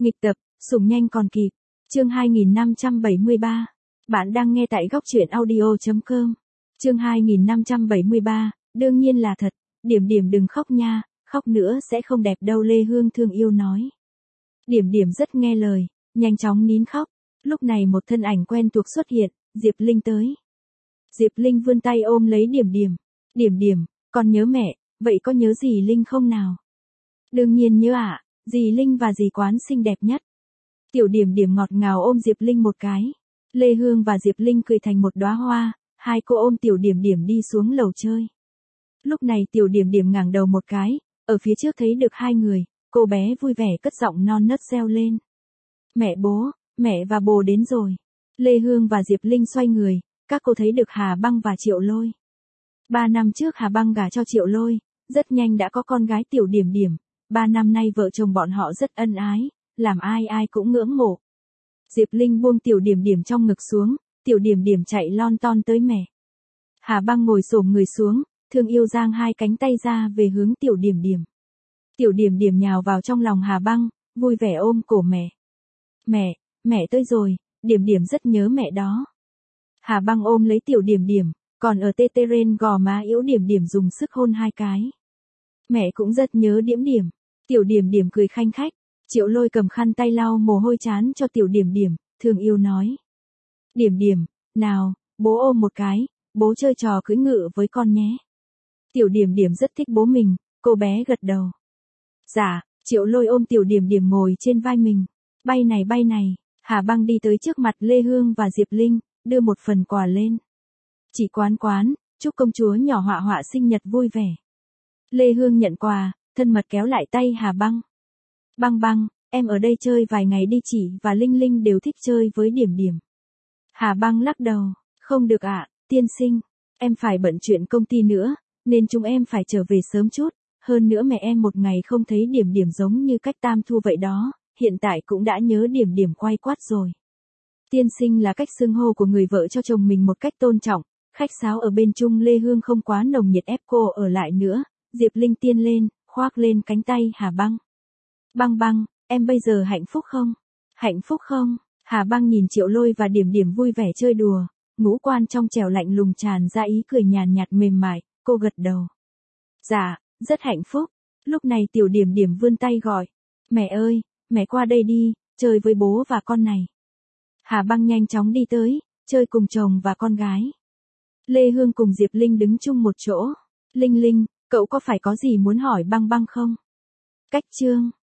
Nghịch tập, sủng nhanh còn kịp. Chương 2573. Bạn đang nghe tại góc truyện audio.com. Chương 2573, đương nhiên là thật, Điểm Điểm đừng khóc nha, khóc nữa sẽ không đẹp đâu, Lê Hương thương yêu nói. Điểm Điểm rất nghe lời, nhanh chóng nín khóc. Lúc này một thân ảnh quen thuộc xuất hiện, Diệp Linh tới. Diệp Linh vươn tay ôm lấy Điểm Điểm. Điểm Điểm, con nhớ mẹ, vậy có nhớ dì Linh không nào? Đương nhiên nhớ ạ, dì Linh và dì Quán xinh đẹp nhất. Tiểu Điểm Điểm ngọt ngào ôm Diệp Linh một cái. Lê Hương và Diệp Linh cười thành một đóa hoa, hai cô ôm Tiểu Điểm Điểm đi xuống lầu chơi. Lúc này Tiểu Điểm Điểm ngẩng đầu một cái, ở phía trước thấy được hai người, cô bé vui vẻ cất giọng non nớt reo lên. Mẹ và bố đến rồi. Lê Hương và Diệp Linh xoay người, các cô thấy được Hà Băng và Triệu Lôi. 3 năm trước Hà Băng gả cho Triệu Lôi, rất nhanh đã có con gái Tiểu Điểm Điểm. 3 năm nay vợ chồng bọn họ rất ân ái, làm ai ai cũng ngưỡng mộ. Diệp Linh buông Tiểu Điểm Điểm trong ngực xuống, Tiểu Điểm Điểm chạy lon ton tới mẹ. Hà Băng ngồi xổm người xuống, thương yêu giang hai cánh tay ra về hướng Tiểu Điểm Điểm. Tiểu Điểm Điểm nhào vào trong lòng Hà Băng, vui vẻ ôm cổ mẹ. Mẹ tới rồi, Điểm Điểm rất nhớ mẹ đó. Hà Băng ôm lấy Tiểu Điểm Điểm, còn ở tê tê trên gò má yếu Điểm Điểm dùng sức hôn hai cái. Mẹ cũng rất nhớ Điểm Điểm. Tiểu Điểm Điểm cười khanh khách. Triệu Lôi cầm khăn tay lau mồ hôi trán cho Tiểu Điểm Điểm, thương yêu nói. Điểm Điểm, nào, bố ôm một cái, bố chơi trò cưỡi ngựa với con nhé. Tiểu Điểm Điểm rất thích bố mình, cô bé gật đầu. Dạ, Triệu Lôi ôm Tiểu Điểm Điểm ngồi trên vai mình. Bay này, Hà Băng đi tới trước mặt Lê Hương và Diệp Linh, đưa một phần quà lên. Chị Quán, chúc công chúa nhỏ họa họa sinh nhật vui vẻ. Lê Hương nhận quà, thân mật kéo lại tay Hà Băng. Băng, em ở đây chơi vài ngày đi, chị và Linh Linh đều thích chơi với Điểm Điểm. Hà Băng lắc đầu, không được ạ, tiên sinh, em phải bận chuyện công ty nữa, nên chúng em phải trở về sớm chút, hơn nữa mẹ em một ngày không thấy Điểm Điểm giống như cách Tam Thu vậy đó, hiện tại cũng đã nhớ Điểm Điểm quay quát rồi. Tiên sinh là cách xưng hô của người vợ cho chồng mình một cách tôn trọng, khách sáo ở bên chung Lê Hương không quá nồng nhiệt ép cô ở lại nữa, Diệp Linh tiên lên, khoác lên cánh tay Hà Băng. Băng, em bây giờ hạnh phúc không? Hạnh phúc không? Hà Băng nhìn Triệu Lôi và Điểm Điểm vui vẻ chơi đùa, ngũ quan trong trẻo lạnh lùng tràn ra ý cười nhàn nhạt mềm mại, cô gật đầu. Dạ, rất hạnh phúc. Lúc này Tiểu Điểm Điểm vươn tay gọi. Mẹ ơi, mẹ qua đây đi, chơi với bố và con này. Hà Băng nhanh chóng đi tới, chơi cùng chồng và con gái. Lê Hương cùng Diệp Linh đứng chung một chỗ. Linh, cậu có phải có gì muốn hỏi Băng không? Cách chương